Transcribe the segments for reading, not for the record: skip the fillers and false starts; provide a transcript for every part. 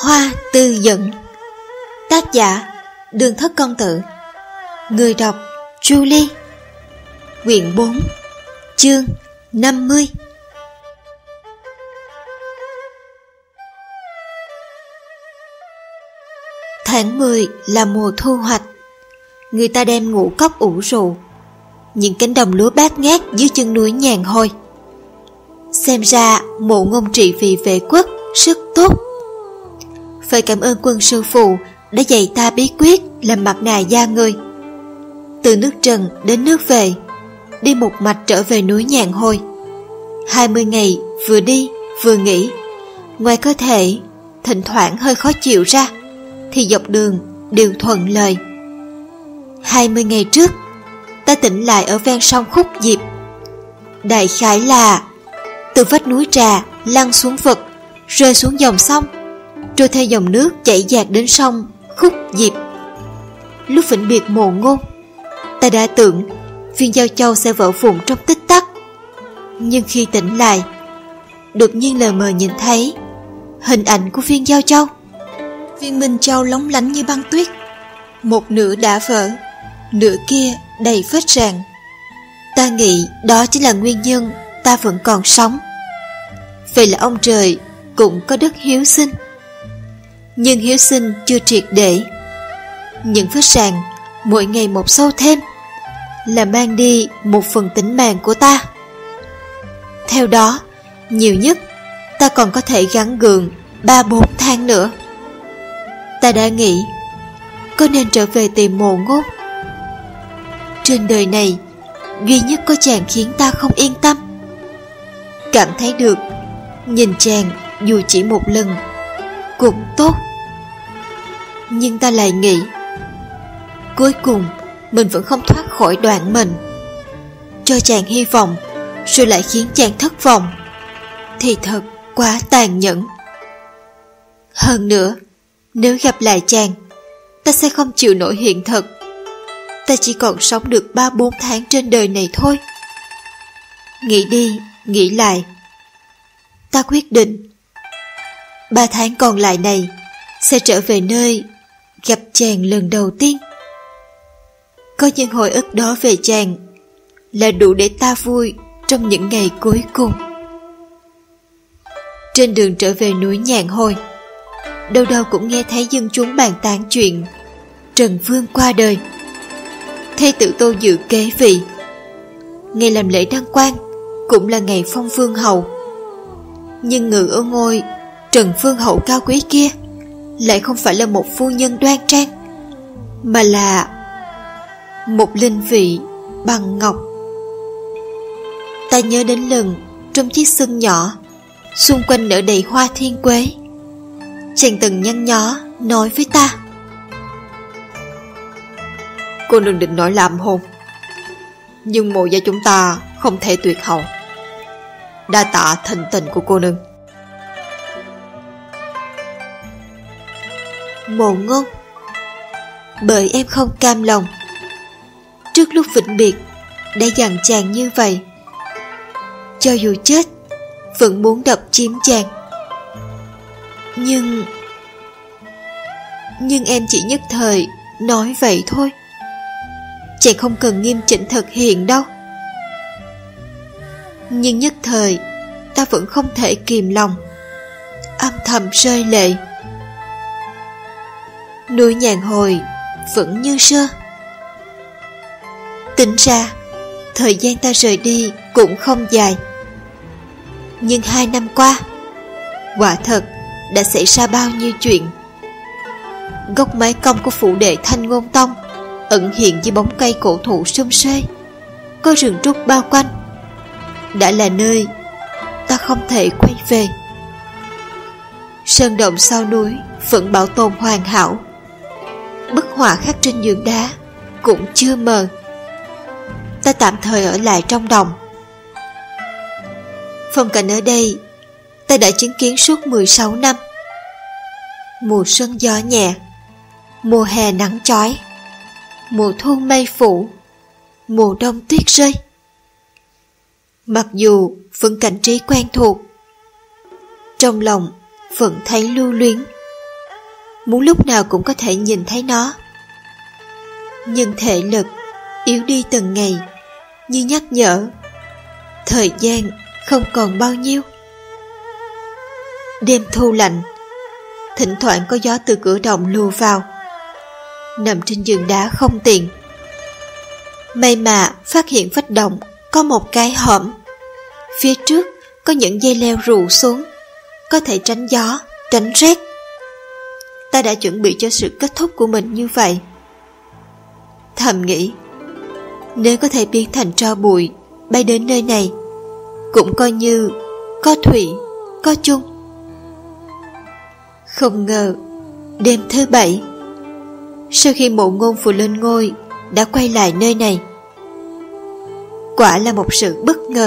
Hoa Tư Dận. Tác giả Đường Thất Công Tử. Người đọc Julie. Quyển 4, chương 50. Tháng 10 là mùa thu hoạch. Người ta đem ngũ cốc ủ rượu. Những cánh đồng lúa bát ngát dưới chân núi nhàn hôi. Xem ra Mộ Ngôn trị vì vệ quốc rất tốt. Phải cảm ơn Quân sư phụ đã dạy ta bí quyết làm mặt nạ da người. Từ nước Trần đến nước Vệ, đi một mạch trở về núi nhàn hôi. 20 ngày vừa đi vừa nghỉ. Ngoài cơ thể thỉnh thoảng hơi khó chịu ra, thì dọc đường đều thuận lợi. 20 ngày trước, ta tỉnh lại ở ven sông Khúc Diệp. Đại khái là từ vách núi Trà lăn xuống vực, rơi xuống dòng sông, trôi theo dòng nước chảy dạt đến sông Khúc Diệp. Lúc vĩnh biệt Mộ Ngôn, ta đã tưởng viên Giao Châu sẽ vỡ vụn trong tích tắc. Nhưng khi tỉnh lại, đột nhiên lờ mờ nhìn thấy hình ảnh của viên Giao Châu. Viên Minh Châu lóng lánh như băng tuyết, một nửa đã vỡ, nửa kia đầy vết rạn. Ta nghĩ đó chính là nguyên nhân ta vẫn còn sống. Vậy là ông trời cũng có đức hiếu sinh. Nhưng hiếu sinh chưa triệt để. Những vết rạn mỗi ngày một sâu thêm, là mang đi một phần tính mạng của ta. Theo đó, nhiều nhất ta còn có thể gắng gượng 3-4 tháng nữa. Ta đã nghĩ có nên trở về tìm Mộ Ngôn. Trên đời này, duy nhất có chàng khiến ta không yên tâm. Cảm thấy được nhìn chàng dù chỉ một lần cũng tốt. Nhưng ta lại nghĩ cuối cùng mình vẫn không thoát khỏi đoạn mệnh. Cho chàng hy vọng rồi lại khiến chàng thất vọng, thì thật quá tàn nhẫn. Hơn nữa, nếu gặp lại chàng, ta sẽ không chịu nổi hiện thực. Ta chỉ còn sống được 3-4 tháng trên đời này thôi. Nghĩ đi, nghĩ lại, ta quyết định 3 tháng còn lại này sẽ trở về nơi gặp chàng lần đầu tiên. Có những hồi ức đó về chàng là đủ để ta vui trong những ngày cuối cùng. Trên đường trở về núi nhàn hôi, đâu đâu cũng nghe thấy dân chúng bàn tán chuyện Trần Vương qua đời. Thê tử Tô Dự kế vị. Ngày làm lễ đăng quang cũng là ngày phong vương hậu. Nhưng ngự ở ngôi Trần Vương hậu cao quý kia lại không phải là một phu nhân đoan trang, mà là một linh vị bằng ngọc. Ta nhớ đến lần trong chiếc sân nhỏ, xung quanh nở đầy hoa thiên quế, chàng từng nhăn nhó nói với ta: cô nương định nói làm hôn, nhưng Mộ gia chúng ta không thể tuyệt hậu. Đa tạ thịnh tình của cô nương. Mộ Ngôn, bởi em không cam lòng. Trước lúc vĩnh biệt đã dặn chàng như vậy. Cho dù chết vẫn muốn độc chiếm chàng. Nhưng em chỉ nhất thời nói vậy thôi. Chàng không cần nghiêm chỉnh thực hiện đâu. Nhưng nhất thời ta vẫn không thể kìm lòng, âm thầm rơi lệ. Núi nhàn hồi vẫn như xưa. Tính ra thời gian ta rời đi cũng không dài. Nhưng 2 năm qua, quả thật đã xảy ra bao nhiêu chuyện. Gốc mái cong của phủ đệ Thanh Ngôn Tông ẩn hiện dưới bóng cây cổ thụ sum xuê, có rừng trúc bao quanh, đã là nơi ta không thể quay về. Sơn động sau núi vẫn bảo tồn hoàn hảo. Bức họa khắc trên giường đá cũng chưa mờ. Ta tạm thời ở lại trong đồng. Phong cảnh ở đây ta đã chứng kiến suốt 16 năm. Mùa xuân gió nhẹ, mùa hè nắng chói, mùa thu mây phủ, mùa đông tuyết rơi. Mặc dù vẫn cảnh trí quen thuộc, trong lòng vẫn thấy lưu luyến. muốn lúc nào cũng có thể nhìn thấy nó. Nhưng thể lực yếu đi từng ngày, như nhắc nhở thời gian không còn bao nhiêu. Đêm thu lạnh, thỉnh thoảng có gió từ cửa động lùa vào. Nằm trên giường đá không tiện. May mà phát hiện vách động có một cái hõm, phía trước có những dây leo rủ xuống, có thể tránh gió, tránh rét. Ta đã chuẩn bị cho sự kết thúc của mình như vậy. Thầm nghĩ, nếu có thể biến thành tro bụi bay đến nơi này, cũng coi như có thủy, có chung. Không ngờ đêm thứ 7, sau khi Mộ Ngôn vừa lên ngôi, đã quay lại nơi này. Quả là một sự bất ngờ.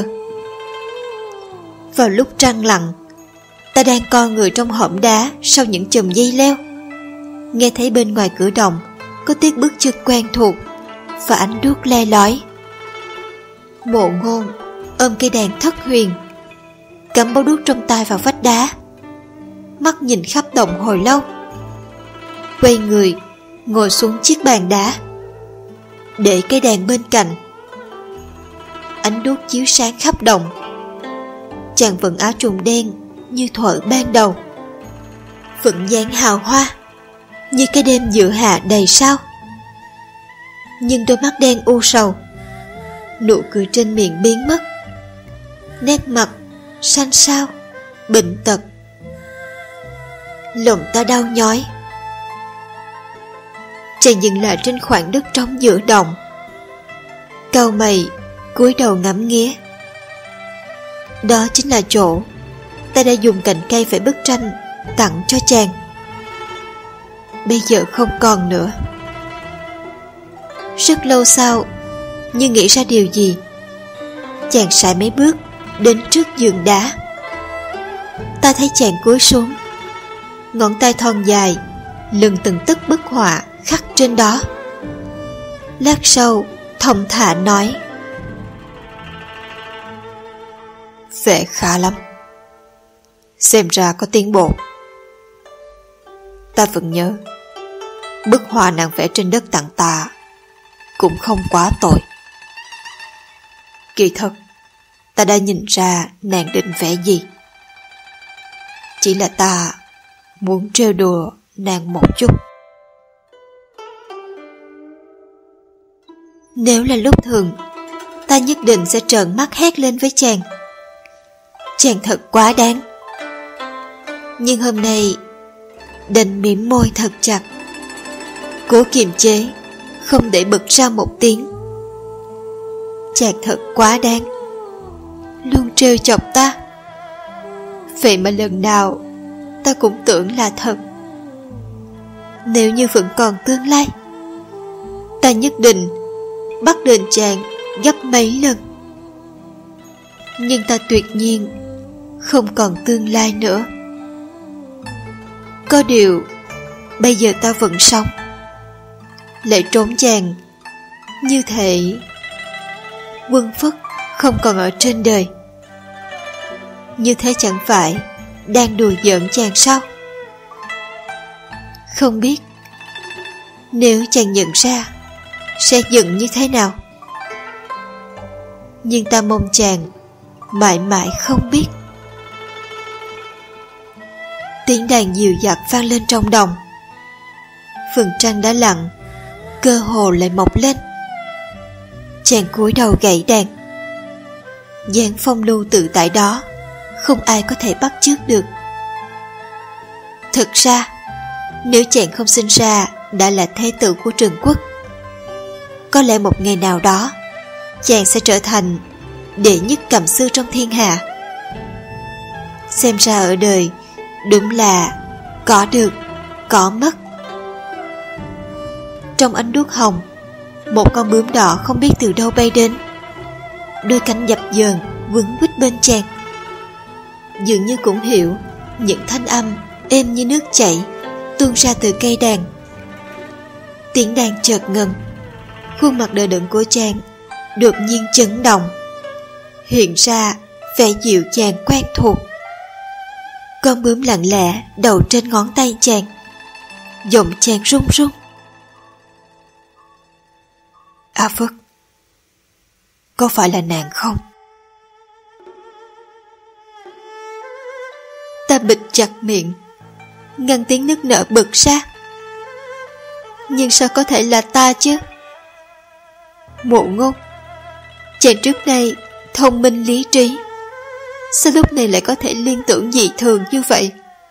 Vào lúc trăng lặng, ta đang co người trong hõm đá sau những chùm dây leo, nghe thấy bên ngoài cửa động có tiếng bước chân quen thuộc và ánh đuốc le lói. Mộ Ngôn ôm cây đàn thất huyền, cắm bó đuốc trong tay vào vách đá, mắt nhìn khắp động hồi lâu, quay người ngồi xuống chiếc bàn đá, để cây đàn bên cạnh. Ánh đuốc chiếu sáng khắp động. Chàng vẫn áo trùng đen như thuở ban đầu, vẫn dáng hào hoa như cái đêm giữa hạ đầy sao. Nhưng đôi mắt đen u sầu, nụ cười trên miệng biến mất, nét mặt xanh xao, bệnh tật. Lòng ta đau nhói. Chàng dừng lại trên khoảng đất trống giữa động, cau mày cúi đầu ngắm nghía. Đó chính là chỗ ta đã dùng cành cây vẽ bức tranh tặng cho chàng. Bây giờ không còn nữa. Rất lâu sau, như nghĩ ra điều gì, chàng sải mấy bước đến trước giường đá. Ta thấy chàng cúi xuống, ngón tay thon dài lừng từng tấc bức họa khắc trên đó. Lát sau thong thả nói: vẽ khá lắm, xem ra có tiến bộ. Ta vẫn nhớ bức họa nàng vẽ trên đất tặng ta cũng không quá tội. Kỳ thật ta đã nhìn ra nàng định vẽ gì, chỉ là ta muốn trêu đùa nàng một chút. Nếu là lúc thường, ta nhất định sẽ trợn mắt hét lên với chàng: chàng thật quá đáng. Nhưng hôm nay đành mỉm môi thật chặt, cố kiềm chế không để bật ra một tiếng. Chàng thật quá đáng, luôn trêu chọc ta. Vậy mà lần nào ta cũng tưởng là thật. Nếu như vẫn còn tương lai, ta nhất định bắt đền chàng gấp mấy lần. Nhưng ta tuyệt nhiên không còn tương lai nữa. Có điều bây giờ ta vẫn sống, lại trốn chàng, như thể Quân Phất không còn ở trên đời. Như thế chẳng phải đang đùa giỡn chàng sao? Không biết nếu chàng nhận ra sẽ giận như thế nào. Nhưng ta mong chàng mãi mãi không biết. Tiếng đàn dịu dặt vang lên trong đồng. Phần trăng đã lặng, cơ hồ lại mọc lên. Chàng cúi đầu gảy đàn, dáng phong lưu tự tại đó không ai có thể bắt chước được. Thực ra, nếu chàng không sinh ra đã là thế tử của Trần Quốc, có lẽ một ngày nào đó chàng sẽ trở thành đệ nhất cầm sư trong thiên hạ. Xem ra ở đời đúng là có được, có mất. Trong ánh đuốc hồng, một con bướm đỏ không biết từ đâu bay đến, đôi cánh dập dờn quấn quýt bên chàng, dường như cũng hiểu những thanh âm êm như nước chảy tuôn ra từ cây đàn. Tiếng đàn chợt ngừng, khuôn mặt đờ đẫn của chàng đột nhiên chấn động, hiện ra vẻ dịu dàng quen thuộc. Con bướm lặng lẽ đậu trên ngón tay chàng, Giọng chàng run run. A Phất, có phải là nàng không? Ta bịt chặt miệng, ngăn tiếng nức nở bật ra. Nhưng sao có thể là ta chứ? Mộ Ngôn, chàng trước đây thông minh lý trí, sao lúc này lại có thể liên tưởng dị thường như vậy?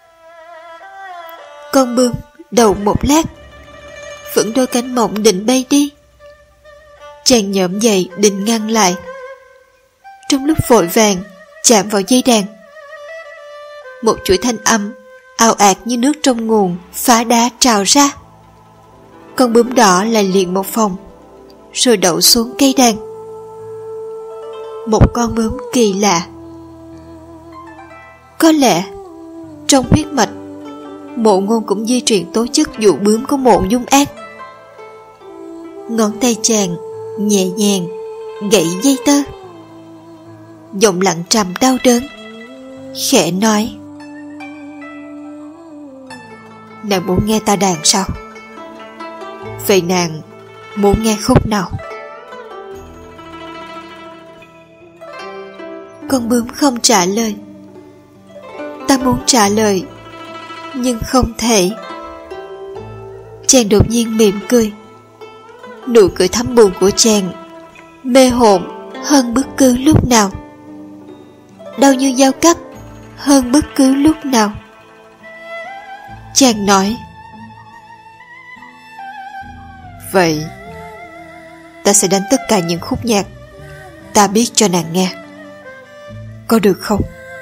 Con bướm đầu một lát, vẫn đôi cánh mỏng định bay đi. Chàng nhổm dậy định ngăn lại, trong lúc vội vàng chạm vào dây đàn. Một chuỗi thanh âm ào ạt như nước trong nguồn phá đá trào ra. Con bướm đỏ lại liền một vòng, rồi đậu xuống cây đàn. Một con bướm kỳ lạ. Có lẽ trong huyết mạch Mộ Ngôn cũng di truyền tố chất dụ bướm của Mộ Dung An. Ngón tay chàng nhẹ nhàng gãy dây tơ, giọng lặng trầm đau đớn, khẽ nói: nàng muốn nghe ta đàn sao? Vậy nàng muốn nghe khúc nào? Con bướm không trả lời. Ta muốn trả lời, nhưng không thể. Chàng đột nhiên mỉm cười. Nụ cười thắm buồn của chàng mê hồn hơn bất cứ lúc nào, đau như dao cắt hơn bất cứ lúc nào. Chàng nói: vậy ta sẽ đánh tất cả những khúc nhạc ta biết cho nàng nghe, có được không?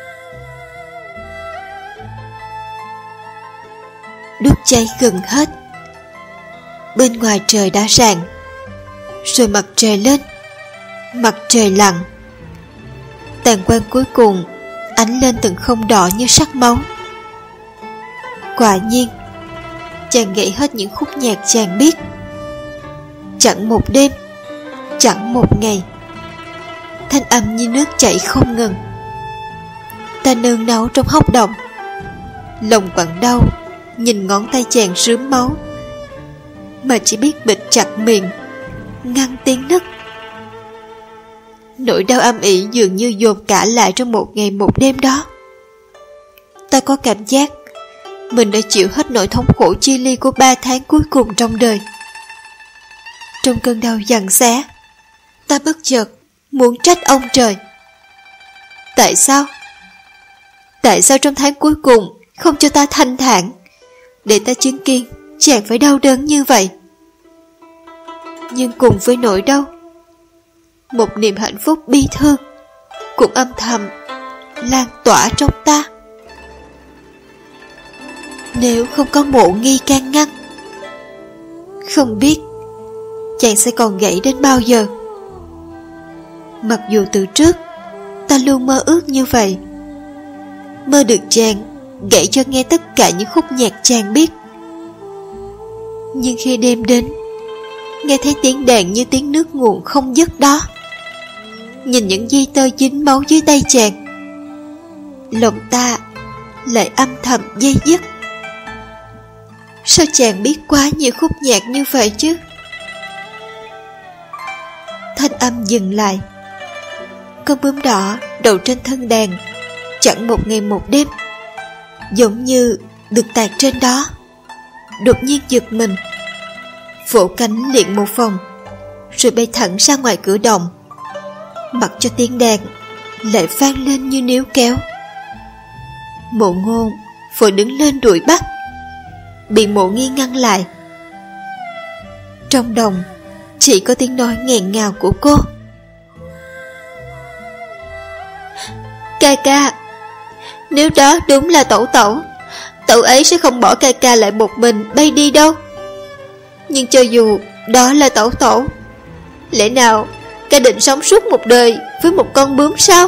Đốt cháy gần hết. Bên ngoài trời đã rạng, rồi mặt trời lên, mặt trời lặn. Tàn quang cuối cùng ánh lên từng không đỏ như sắc máu. Quả nhiên, chàng gãy hết những khúc nhạc chàng biết. Chẳng một đêm, chẳng một ngày, thanh âm như nước chảy không ngừng. Ta nương náu trong hốc động, lòng quặn đau nhìn ngón tay chàng rướm máu, mà chỉ biết bịt chặt miệng, ngăn tiếng nức. Nỗi đau âm ỉ dường như dồn cả lại trong một ngày một đêm đó. Ta có cảm giác mình đã chịu hết nỗi thống khổ chia ly của 3 tháng cuối cùng trong đời. Trong cơn đau giằng xé, ta bất chợt muốn trách ông trời. Tại sao? Tại sao trong tháng cuối cùng không cho ta thanh thản, để ta chứng kiến chàng phải đau đớn như vậy? Nhưng cùng với nỗi đau, một niềm hạnh phúc bi thương cũng âm thầm lan tỏa trong ta. Nếu không có Mộ Nghi can ngăn, không biết chàng sẽ còn gãy đến bao giờ. Mặc dù từ trước ta luôn mơ ước như vậy, mơ được chàng gãy cho nghe tất cả những khúc nhạc chàng biết. Nhưng khi đêm đến, nghe thấy tiếng đàn như tiếng nước nguồn không dứt đó, nhìn những dây tơ dính máu dưới tay chàng, lòng ta lại âm thầm dây dứt. Sao chàng biết quá nhiều khúc nhạc như vậy chứ? Thanh âm dừng lại. Con bướm đỏ đậu trên thân đàn chẳng một ngày một đêm, giống như được tạc trên đó, đột nhiên giật mình, vỗ cánh liền một vòng, rồi bay thẳng ra ngoài cửa động, mặc cho tiếng đàn lại vang lên như níu kéo. Mộ Ngôn vội đứng lên đuổi bắt, bị Mộ Nghi ngăn lại. Trong đồng chỉ có tiếng nói nghẹn ngào của cô: ca ca, nếu đó đúng là tẩu tẩu, tẩu ấy sẽ không bỏ ca ca lại một mình bay đi đâu. Nhưng cho dù đó là tẩu tẩu, lẽ nào ca định sống suốt một đời với một con bướm sao?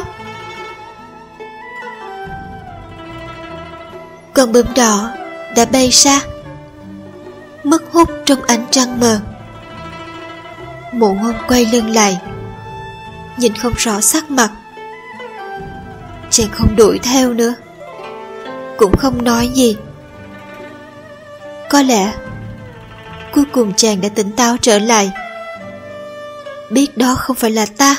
Con bướm đỏ đã bay xa, mất hút trong ánh trăng mờ. Mộ Ngôn quay lưng lại, nhìn không rõ sắc mặt. Chàng không đuổi theo nữa, cũng không nói gì. Có lẽ cuối cùng chàng đã tỉnh táo trở lại, biết đó không phải là ta.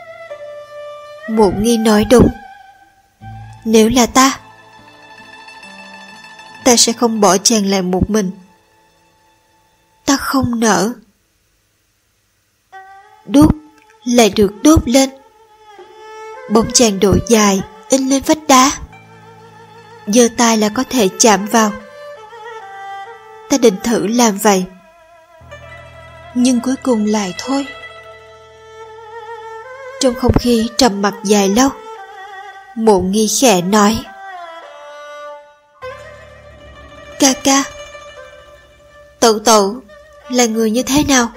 Mộ Nghi nói đúng. Nếu là ta sẽ không bỏ chàng lại một mình. Ta không nỡ. Đốt lại được đốt lên. Bóng chàng độ dài in lên vách đá, giơ tay là có thể chạm vào. Ta định thử làm vậy, nhưng cuối cùng lại thôi. Trong không khí trầm mặc dài lâu, Mộ Nghi khẽ nói: Ca ca, Tẩu tẩu là người như thế nào?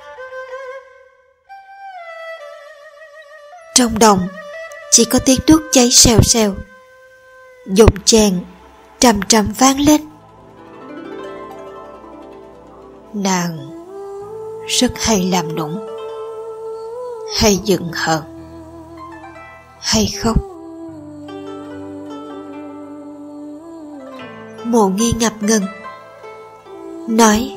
Trong đồng chỉ có tiếng đuốc cháy xèo xèo. Giọng chàng trầm trầm vang lên: Nàng rất hay làm nũng, hay giận hờn, hay khóc. Mộ Nghi ngập ngừng nói: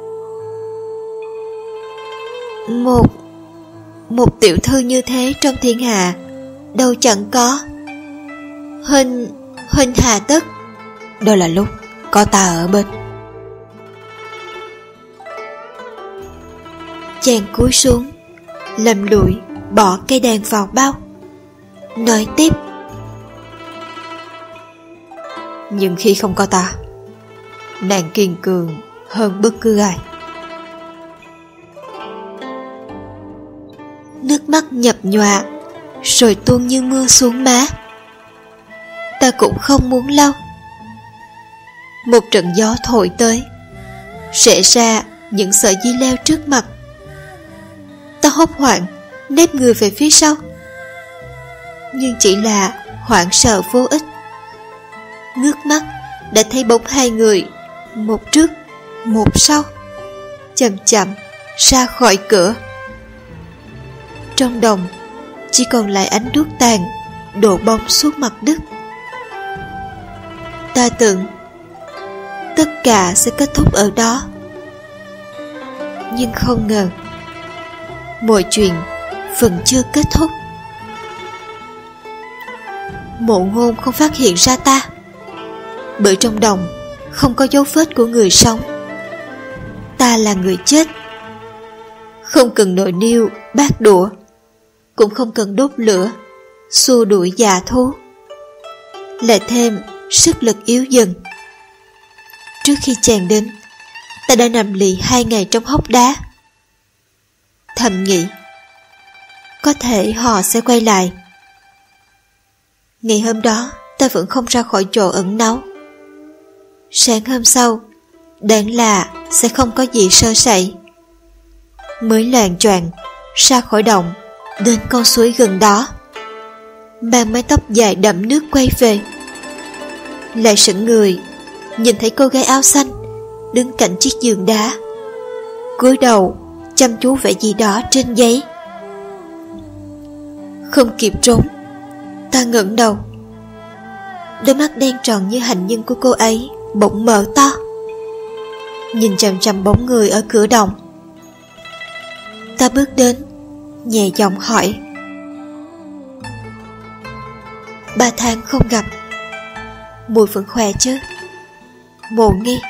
Một tiểu thư như thế trong thiên hạ đâu chẳng có. Huynh hà tất. Đó là lúc có ta ở bên. Chàng cúi xuống, lầm lũi bỏ cây đàn vào bao, nói tiếp: Nhưng khi không có ta, nàng kiên cường hơn bất cứ ai. Nước mắt nhập nhọa rồi tuôn như mưa xuống má. Ta cũng không muốn lâu. Một trận gió thổi tới, rẽ ra những sợi dây leo trước mặt. Ta hốt hoảng nép người về phía sau, nhưng chỉ là hoảng sợ vô ích. Ngước mắt đã thấy bóng hai người, một trước một sau, chậm chậm ra khỏi cửa. Trong đồng chỉ còn lại ánh đuốc tàn đổ bóng xuống mặt đất. Ta tưởng tất cả sẽ kết thúc ở đó, nhưng không ngờ mọi chuyện vẫn chưa kết thúc. Mộ Ngôn không phát hiện ra ta, bởi trong đồng không có dấu vết của người sống. Ta là người chết, không cần nồi niêu bát đũa, cũng không cần đốt lửa xua đuổi giã thú, lại thêm sức lực yếu dần. Trước khi chàng đến, ta đã nằm lì 2 ngày trong hốc đá. Thầm nghĩ có thể họ sẽ quay lại. Ngày hôm đó ta vẫn không ra khỏi chỗ ẩn náu. Sáng hôm sau đáng là sẽ không có gì sơ sẩy. Mới loạng choạng ra khỏi động, đến con suối gần đó, mang mái tóc dài đẫm nước quay về. Lại sững người nhìn thấy cô gái áo xanh đứng cạnh chiếc giường đá, cúi đầu chăm chú vẽ gì đó trên giấy. Không kịp trốn, ta ngẩng đầu. Đôi mắt đen tròn như hạnh nhân của cô ấy bỗng mở to, nhìn chằm chằm bóng người ở cửa động. Ta bước đến, nhẹ giọng hỏi: 3 tháng không gặp, muội vẫn khỏe chứ? Mộ Nghi.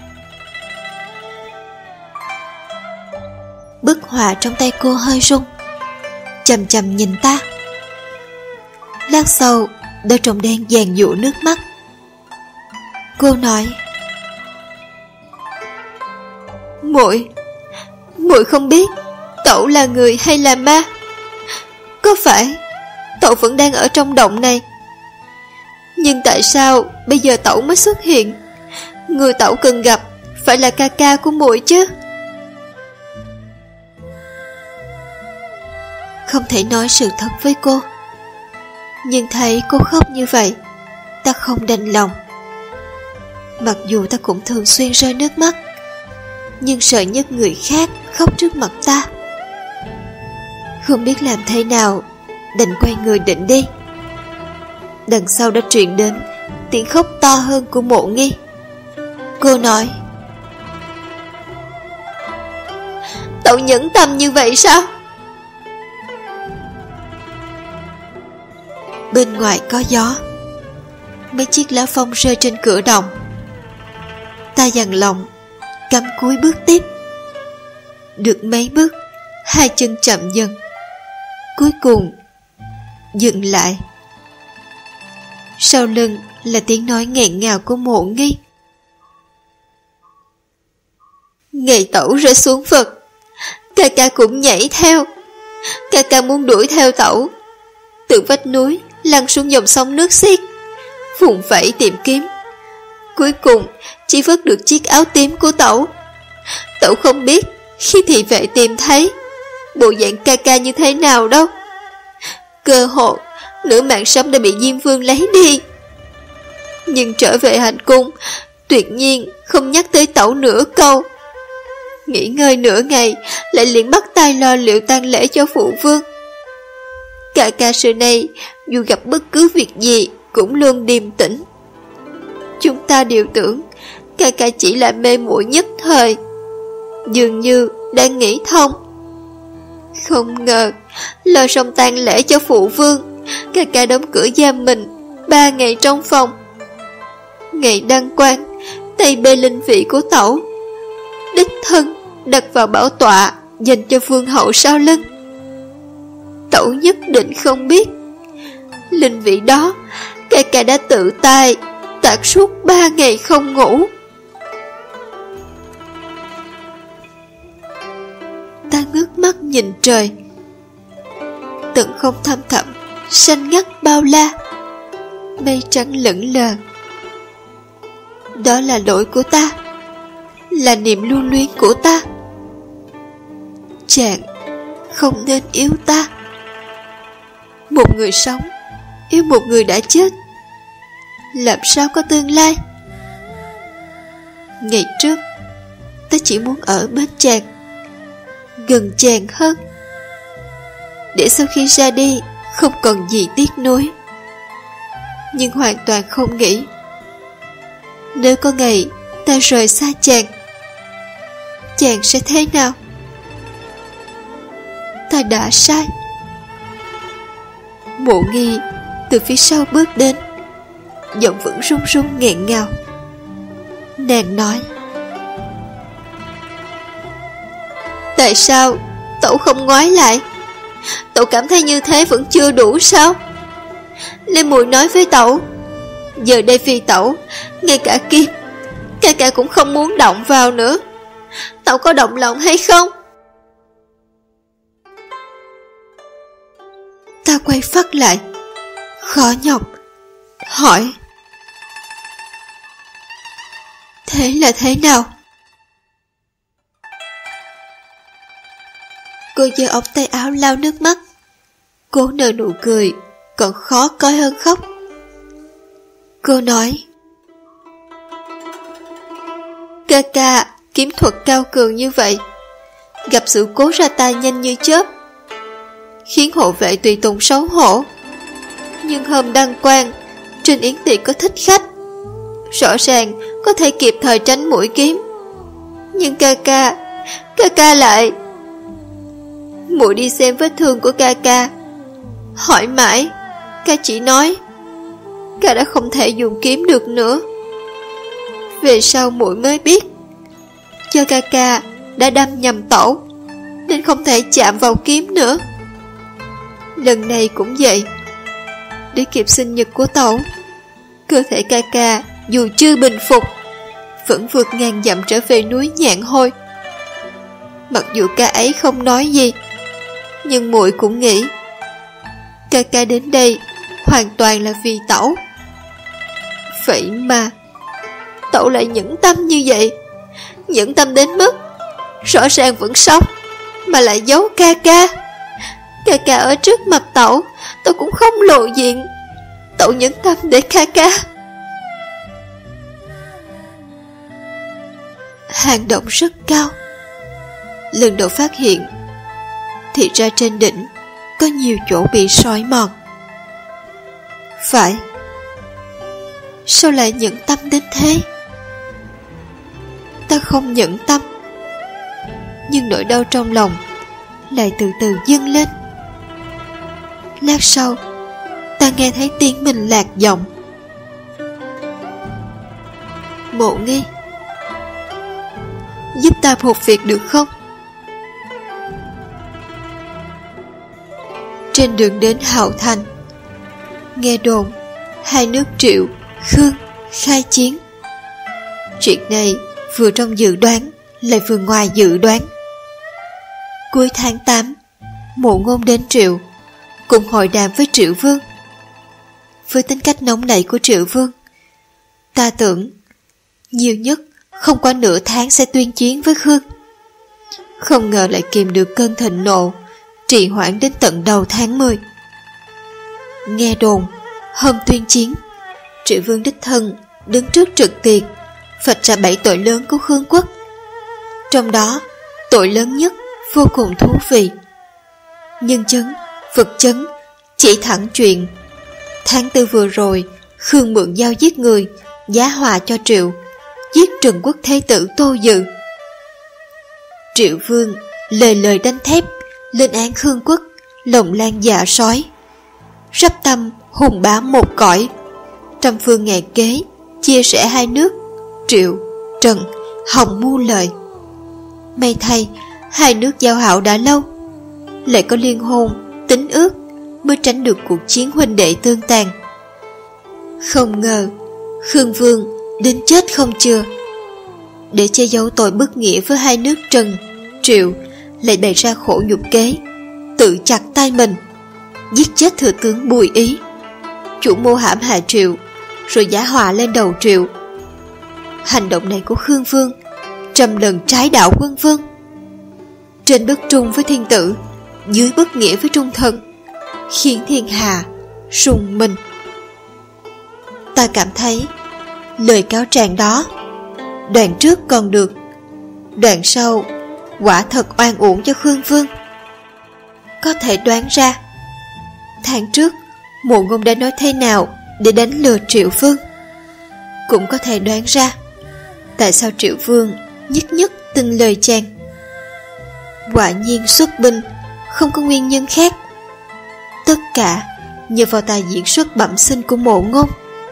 Bức họa trong tay cô hơi rung, chằm chằm nhìn ta. Lát sau, đôi tròng đen giàn giụa nước mắt. Cô nói: Muội không biết Tẩu là người hay là ma. Có phải Tẩu vẫn đang ở trong động này, nhưng tại sao bây giờ Tẩu mới xuất hiện? Người Tẩu cần gặp phải là ca ca của muội chứ. Không thể nói sự thật với cô, nhưng thấy cô khóc như vậy, ta không đành lòng. Mặc dù ta cũng thường xuyên rơi nước mắt, nhưng sợ nhất người khác khóc trước mặt ta. Không biết làm thế nào, đành quay người định đi. Đằng sau đã truyền đến tiếng khóc to hơn của Mộ Nghi. Cô nói: Tẩu nhẫn tâm như vậy sao? Bên ngoài có gió, mấy chiếc lá phong rơi trên cửa đồng. Ta dằn lòng cắm cúi bước tiếp. Được mấy bước, hai chân chậm dần, cuối cùng dừng lại. Sau lưng là tiếng nói nghẹn ngào của Mộ Nghi. Ngày tẩu rơi xuống vực, ca ca cũng nhảy theo. Ca ca muốn đuổi theo tẩu, từ vách núi lăn xuống dòng sông nước xiết, vùng vẫy tìm kiếm. Cuối cùng chỉ vớt được chiếc áo tím của tẩu. Tẩu không biết khi thị vệ tìm thấy bộ dạng ca ca như thế nào đâu. Cơ hội nửa mạng sống đã bị Diêm Vương lấy đi. Nhưng trở về hành cung, tuyệt nhiên không nhắc tới tẩu nửa câu. Nghỉ ngơi nửa ngày, lại liền bắt tay lo liệu tang lễ cho phụ vương. Ca ca xưa nay dù gặp bất cứ việc gì cũng luôn điềm tĩnh. Chúng ta đều tưởng ca ca chỉ là mê muội nhất thời, dường như đang nghĩ thông. Không ngờ lo xong tang lễ cho phụ vương, ca ca đóng cửa giam mình 3 ngày trong phòng. Ngày đăng quang, tay bê linh vị của tẩu, đích thân đặt vào bảo tọa dành cho vương hậu sau lưng. Tẩu nhất định không biết, linh vị đó ca ca đã tự tay tạc suốt 3 ngày không ngủ. Ta ngước mắt nhìn trời, tận không thăm thẳm xanh ngắt bao la, mây trắng lững lờ. Đó là lỗi của ta, là niềm lưu luyến của ta. Chàng không nên yêu ta. Một người sống yêu một người đã chết, làm sao có tương lai? Ngày trước ta chỉ muốn ở bên chàng, gần chàng hơn, để sau khi ra đi không còn gì tiếc nuối. Nhưng hoàn toàn không nghĩ, nếu có ngày ta rời xa chàng, chàng sẽ thế nào? Ta đã sai. Mộ Nghi từ phía sau bước đến, giọng vẫn run run nghẹn ngào. Nàng nói: Tại sao tẩu không ngoái lại? Tẩu cảm thấy như thế vẫn chưa đủ sao? Lê Mùi nói với tẩu, giờ đây vì tẩu, ngay cả kiếm ca ca cũng không muốn động vào nữa. Tẩu có động lòng hay không? Ta quay phát lại, khó nhọc hỏi: Thế là thế nào? Cô giơ ống tay áo lau nước mắt, cố nở nụ cười còn khó coi hơn khóc. Cô nói: Ca ca kiếm thuật cao cường như vậy, gặp sự cố ra tay nhanh như chớp, khiến hộ vệ tùy tùng xấu hổ. Nhưng hôm đăng quang, trên yến tiệc có thích khách, rõ ràng có thể kịp thời tránh mũi kiếm. Nhưng ca ca lại... Muội đi xem vết thương của ca ca, hỏi mãi, ca chỉ nói ca đã không thể dùng kiếm được nữa. Về sau muội mới biết, do ca ca đã đâm nhầm tẩu, nên không thể chạm vào kiếm nữa. Lần này cũng vậy, để kịp sinh nhật của tẩu, cơ thể ca ca dù chưa bình phục, vẫn vượt ngàn dặm trở về núi Nhạn Hôi. Mặc dù ca ấy không nói gì, nhưng muội cũng nghĩ ca ca đến đây hoàn toàn là vì tẩu. Vậy mà tẩu lại nhẫn tâm như vậy, nhẫn tâm đến mức rõ ràng vẫn sống mà lại giấu ca ca. Ca ca ở trước mặt tẩu, tẩu cũng không lộ diện. Tẩu nhẫn tâm để ca ca. Hang động rất cao. Lần đầu phát hiện, thì ra trên đỉnh có nhiều chỗ bị sói mòn. Phải, sao lại nhẫn tâm đến thế? Ta không nhẫn tâm. nhưng nỗi đau trong lòng lại từ từ dâng lên. Lát sau, ta nghe thấy tiếng mình lạc giọng: Mộ Nghi, giúp ta một việc được không? Trên đường đến Hạo Thành, nghe đồn hai nước Triệu, Khương khai chiến. Chuyện này vừa trong dự đoán lại vừa ngoài dự đoán. Cuối tháng 8, Mộ Ngôn đến Triệu, cùng hội đàm với Triệu Vương. Với tính cách nóng nảy của Triệu Vương, ta tưởng nhiều nhất không qua nửa tháng sẽ tuyên chiến với Khương. Không ngờ lại kìm được cơn thịnh nộ, trì hoãn đến tận đầu tháng 10. Nghe đồn hôm tuyên chiến, Triệu Vương đích thân đứng trước trực tiền, phạch ra 7 tội lớn của Khương quốc. Trong đó, tội lớn nhất vô cùng thú vị. Nhân chấn, vật chấn, chỉ thẳng chuyện tháng 4 vừa rồi, Khương mượn dao giết người, giá hòa cho Triệu, giết Trần Quốc Thế tử Tô Dự. Triệu Vương lời lời đanh thép, lên án Khương quốc lòng lan dạ sói, sắp tâm hùng bá một cõi, trăm phương ngàn kế chia sẻ hai nước Triệu, Trần, hòng mưu lợi. May thay hai nước giao hảo đã lâu, lại có liên hôn, tín ước, mới tránh được cuộc chiến huynh đệ tương tàn. Không ngờ Khương Vương đến chết không chừa. Để che giấu tội bất nghĩa với hai nước Trần, Triệu, lại bày ra khổ nhục kế, tự chặt tay mình, giết chết thừa tướng Bùi Ý, chủ mưu hãm hại Triệu, rồi giá họa lên đầu Triệu. Hành động này của Khương Vương trăm lần trái đạo quân vương. Trên bất trung với thiên tử, dưới bất nghĩa với trung thần, khiến thiên hà rùng mình. Ta cảm thấy lời cáo trạng đó, đoạn trước còn được, đoạn sau quả thật oan uổng cho Khương Vương. Có thể đoán ra tháng trước Mộ Ngôn đã nói thế nào để đánh lừa Triệu Vương. Cũng có thể đoán ra tại sao Triệu Vương nhất nhất tin lời chàng. Quả nhiên xuất binh không có nguyên nhân khác, tất cả nhờ vào tài diễn xuất bẩm sinh của Mộ Ngôn.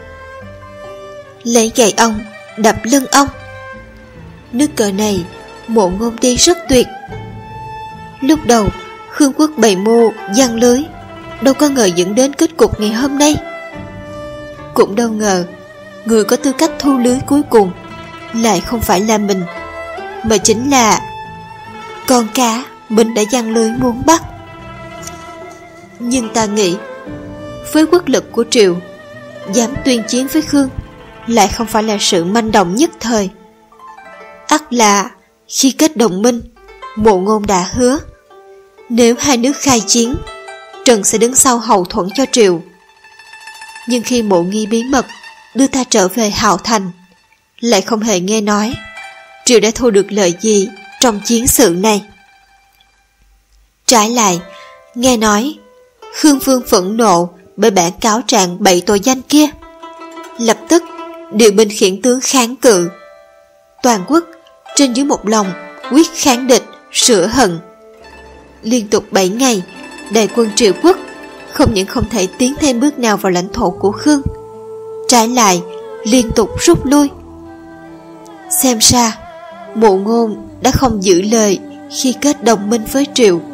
Lấy gậy ong đập lưng ong, nước cờ này Mộ Ngôn đi rất tuyệt. Lúc đầu Khương quốc bày mưu giăng lưới, đâu có ngờ dẫn đến kết cục ngày hôm nay. Cũng đâu ngờ người có tư cách thu lưới cuối cùng lại không phải là mình, mà chính là con cá mình đã giăng lưới muốn bắt. Nhưng ta nghĩ với quốc lực của Triệu, dám tuyên chiến với Khương lại không phải là sự manh động nhất thời. Ắt là khi kết đồng minh, Mộ Ngôn đã hứa nếu hai nước khai chiến, Trần sẽ đứng sau hậu thuẫn cho Triệu. Nhưng khi Mộ Nghi bí mật đưa ta trở về Hạo Thành, lại không hề nghe nói Triệu đã thu được lợi gì trong chiến sự này. Trái lại, nghe nói Khương Vương phẫn nộ bởi bản cáo trạng 7 tội danh kia, lập tức điều binh khiển tướng kháng cự. Toàn quốc trên dưới một lòng quyết kháng địch, sửa hận. Liên tục 7 ngày, đại quân Triệu quốc không những không thể tiến thêm bước nào vào lãnh thổ của Khương, trái lại liên tục rút lui. Xem ra Mộ Ngôn đã không giữ lời khi kết đồng minh với Triệu.